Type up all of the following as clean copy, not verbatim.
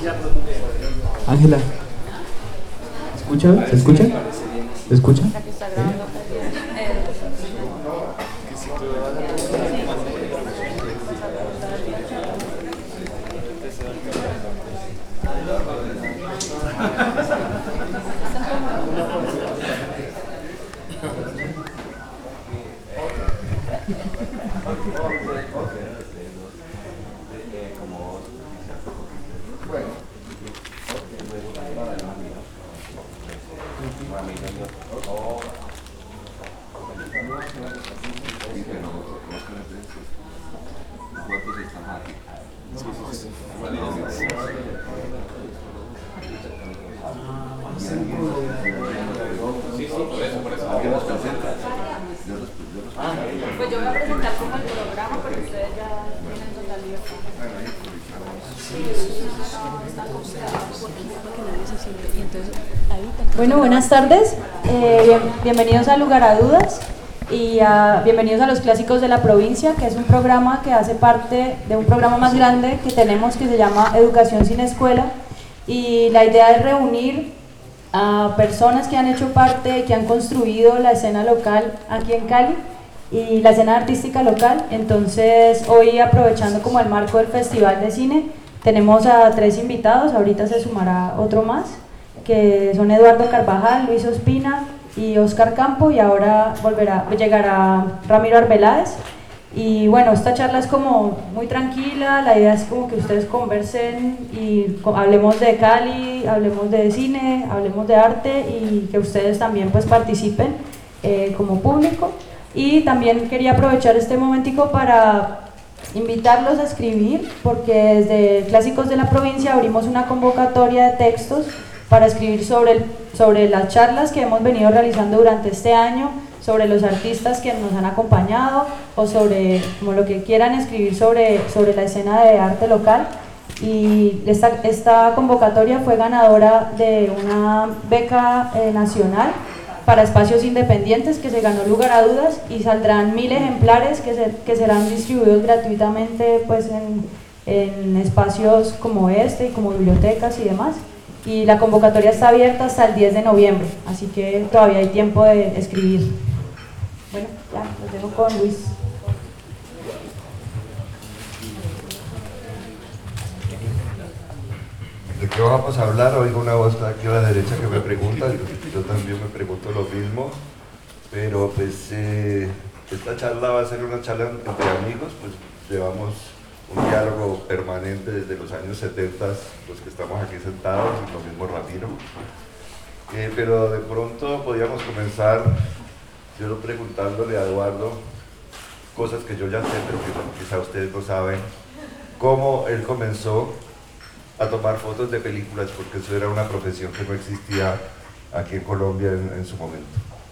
Ángela, ¿escucha? ¿Se escucha? ¿Se escucha? Pues yo voy a presentar como el programa, pero ustedes ya tienen total libertad. Bueno, buenas tardes. Bienvenidos a Lugar a Dudas y bienvenidos a los Clásicos de la Provincia, que es un programa que hace parte de un programa más grande que tenemos que se llama Educación sin Escuela, y la idea es reunir a personas que han hecho parte, que han construido la escena local aquí en Cali y la escena artística local. Entonces hoy, aprovechando como el marco del Festival de Cine, tenemos a 3 invitados, ahorita se sumará otro más, que son Eduardo Carvajal, Luis Ospina y Oscar Campo, y ahora llegará Ramiro Arbeláez. Y bueno, esta charla es como muy tranquila, la idea es como que ustedes conversen y hablemos de Cali, hablemos de cine, hablemos de arte, y que ustedes también pues participen como público. Y también quería aprovechar este momentico para invitarlos a escribir, porque desde Clásicos de la Provincia abrimos una convocatoria de textos para escribir sobre las charlas que hemos venido realizando durante este año, sobre los artistas que nos han acompañado, o sobre como lo que quieran escribir sobre la escena de arte local. Y esta convocatoria fue ganadora de una beca nacional para espacios independientes que se ganó Lugar a Dudas, y saldrán 1000 ejemplares que serán distribuidos gratuitamente pues en espacios como este y como bibliotecas y demás. Y la convocatoria está abierta hasta el 10 de noviembre, así que todavía hay tiempo de escribir. Bueno, ya, los dejo con Luis. ¿De qué vamos a hablar? Oigo una voz aquí a la derecha que me pregunta, yo también me pregunto lo mismo, pero pues esta charla va a ser una charla entre amigos, pues llevamos un diálogo permanente desde los años 70, los que estamos aquí sentados, y lo mismo Ramiro, pero de pronto podríamos comenzar yo preguntándole a Eduardo cosas que yo ya sé, pero que quizá ustedes no saben, cómo él comenzó a tomar fotos de películas, porque eso era una profesión que no existía aquí en Colombia en su momento.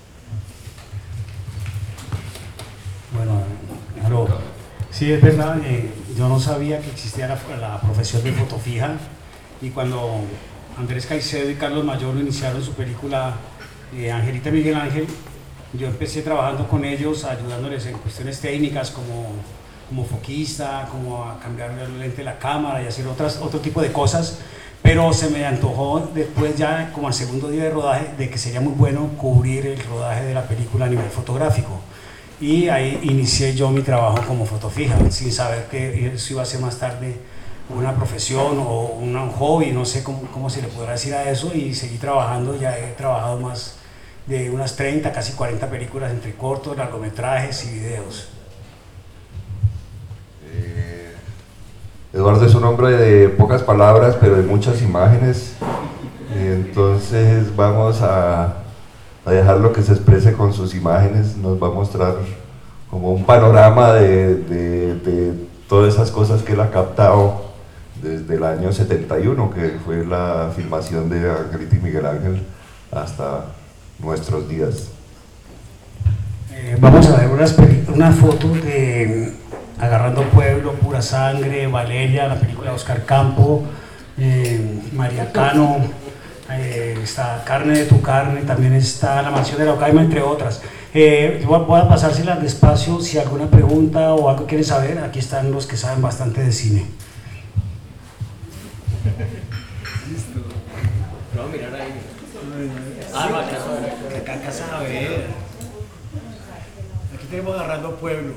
Bueno, claro, sí, es verdad, yo no sabía que existía la profesión de fotofija, y cuando Andrés Caicedo y Carlos Mayolo iniciaron su película Angelita y Miguel Ángel, yo empecé trabajando con ellos, ayudándoles en cuestiones técnicas como foquista, como a cambiar el lente de la cámara y hacer otro tipo de cosas, pero se me antojó después, ya como al segundo día de rodaje, de que sería muy bueno cubrir el rodaje de la película a nivel fotográfico, y ahí inicié yo mi trabajo como fotofija, sin saber que eso iba a ser más tarde una profesión o un hobby, no sé cómo se le podrá decir a eso, y seguí trabajando. Ya he trabajado más de unas 30, casi 40 películas entre cortos, largometrajes y videos. Eduardo es un hombre de pocas palabras, pero de muchas imágenes, entonces vamos a dejarlo que se exprese con sus imágenes. Nos va a mostrar como un panorama de todas esas cosas que él ha captado desde el año 71, que fue la filmación de Angelita y Miguel Ángel, hasta nuestros días. Vamos a ver unas fotos de Agarrando Pueblo, Pura Sangre, Valeria, la película de Oscar Campo, María Cano, está Carne de tu carne, también está La mansión de la Ocaima, entre otras. Voy a pasárselas despacio. Si alguna pregunta o algo quieren saber, aquí están los que saben bastante de cine. Listo. Vamos a mirar ahí. Ah, no, acá alcanzan a ver. Aquí tenemos agarrando pueblo.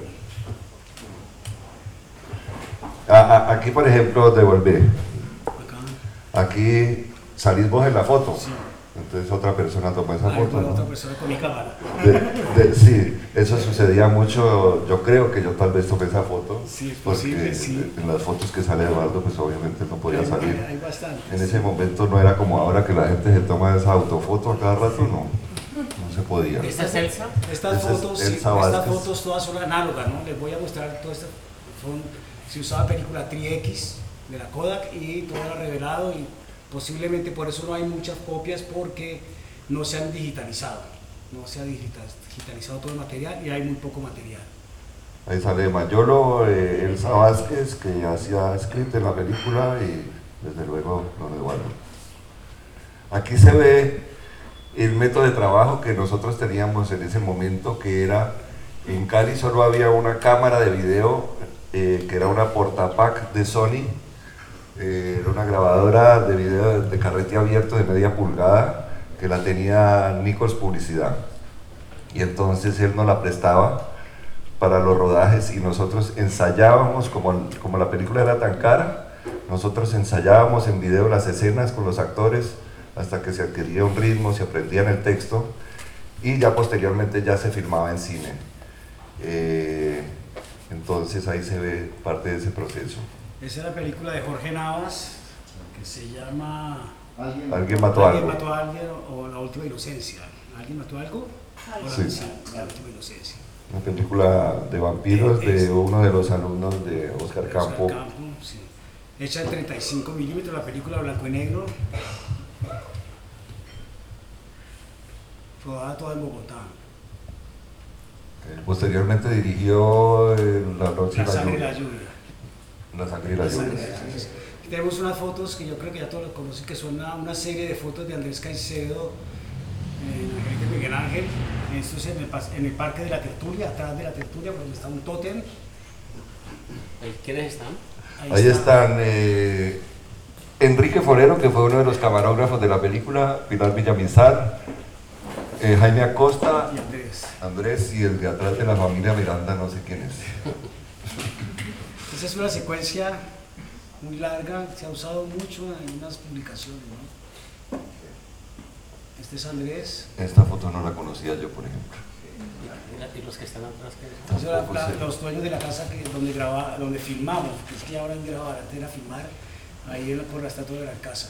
Aquí, por ejemplo, devolvé. Acá. Aquí salís vos en la foto. Sí. Entonces otra persona tomó esa Ah, foto, con ¿no? otra persona con mi cámara. Sí, eso sucedía mucho. Yo creo que yo tal vez tomé esa foto. Sí, es porque posible, sí. en las fotos que sale Eduardo, pues obviamente no podía salir. Hay bastante. En ese momento no era como ahora que la gente se toma esa autofoto a cada rato, no se podía. ¿Esta es Elsa? Estas Esa es fotos, sí, Elsa estas Vázquez. fotos todas son análogas, ¿no? Les voy a mostrar todas estas. Se usaba película Tri-X de la Kodak y todo era revelado y posiblemente por eso no hay muchas copias porque no se han digitalizado. No se ha digitalizado todo el material y hay muy poco material. Ahí sale Mayolo, Elsa Vázquez, que hacía script en la película, y desde luego don Eduardo. Aquí se ve el método de trabajo que nosotros teníamos en ese momento, que era, en Cali solo había una cámara de video, que era una portapac de Sony, era una grabadora de video de carrete abierto de media pulgada, que la tenía Nichols Publicidad, y entonces él nos la prestaba para los rodajes y nosotros ensayábamos, como la película era tan cara, nosotros ensayábamos en video las escenas con los actores hasta que se adquiría un ritmo, se aprendían el texto y ya posteriormente ya se filmaba en cine. Entonces ahí se ve parte de ese proceso. Esa es la película de Jorge Navas que se llama ¿Alguien mató ¿Alguien algo? mató a alguien o La Última Inocencia? ¿Alguien mató algo? O Sí. La Última Inocencia. Una película de vampiros de uno de los alumnos de Oscar Campo. Sí. Hecha en 35 milímetros, la película blanco y negro. Rodada toda en Bogotá. Posteriormente dirigió La Noche y La la sangre y la Lluvia. lluvia. La sangre y la lluvia. Tenemos unas fotos que yo creo que ya todos conocen, que son una serie de fotos de Andrés Caicedo, Angelita Miguel Ángel. Esto es en el Parque de la Tertulia, atrás de la Tertulia, donde está un tótem. ¿Quiénes están? Ahí están Enrique Forero, que fue uno de los camarógrafos de la película, Pilar Villamizar, Jaime Acosta, Y Andrés. Andrés, y el de atrás de la familia Miranda, no sé quién es. Esa es una secuencia muy larga, se ha usado mucho en unas publicaciones, ¿no? Este es Andrés. Esta foto no la conocía yo, por ejemplo. ¿Y los que están atrás qué son? Entonces, los dueños de la casa donde filmamos, que es que ahora en grabar, antes era filmar, ahí por la estatua de la casa.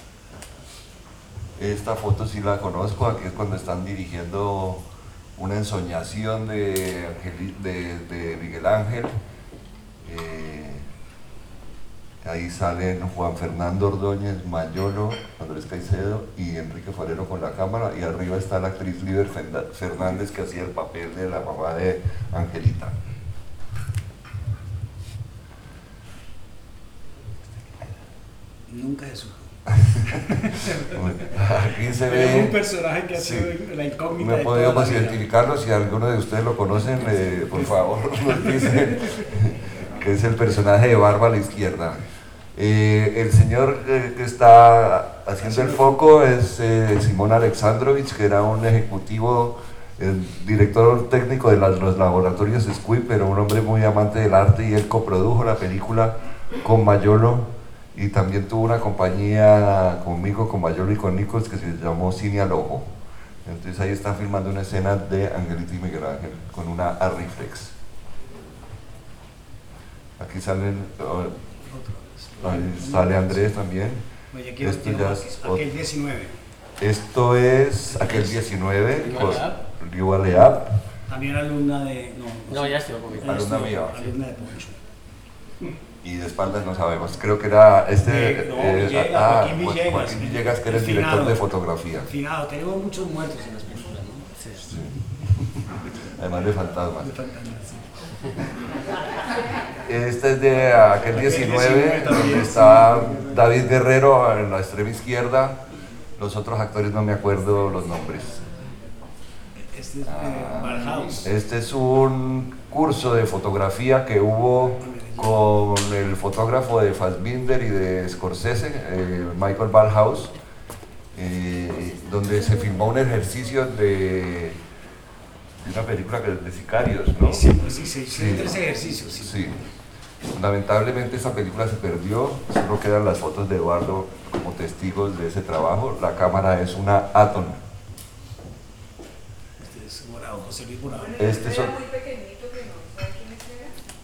Esta foto sí la conozco, aquí es cuando están dirigiendo una ensoñación de Miguel Ángel. Ahí salen Juan Fernando Ordóñez, Mayolo, Andrés Caicedo y Enrique Forero con la cámara, y arriba está la actriz Liber Fernández, que hacía el papel de la mamá de Angelita. Nunca se supo. Aquí se Tenemos un ve, personaje que ha sido la incógnita. no de podemos toda la vida. identificarlo. Si alguno de ustedes lo conocen, por favor nos dicen que es el personaje de Barba a la izquierda. El señor que está haciendo el foco es Simón Alexandrovich, que era un ejecutivo, el director técnico de los laboratorios SQUI, pero un hombre muy amante del arte, y él coprodujo la película con Mayolo, y también tuvo una compañía conmigo, con Mayolo y con Nichols, que se llamó Cine al Ojo. Entonces ahí están filmando una escena de Angelita y Miguel Ángel con una Arriflex. Aquí salen, ahí sale Andrés también. Oye, aquí Esto ya es aquel 19. Esto es aquel 19 con Liu Aleap. También alumna de... No, ya estoy conmigo. Alumna mía. Alumna de Poncho. Y de espaldas no sabemos, creo que era Villegas, Joaquín Villegas, que era el finado. director de fotografía. Finado, tenemos muchos muertos en las películas, ¿no? Sí. Sí. Además de fantasmas. De fantasmas, sí. Este es de aquel 19, donde está David Guerrero en la extrema izquierda. Los otros actores no me acuerdo los nombres. Este es Barhouse. Este es un curso de fotografía que hubo con el fotógrafo de Fassbinder y de Scorsese, Michael Ballhaus, donde se filmó un ejercicio de una película que es de sicarios, ¿no? Sí, 3 ejercicios. Sí. Sí. Lamentablemente esa película se perdió, solo quedan las fotos de Eduardo como testigos de ese trabajo. La cámara es una Aton. Este es Morado, José Luis Morado. Este son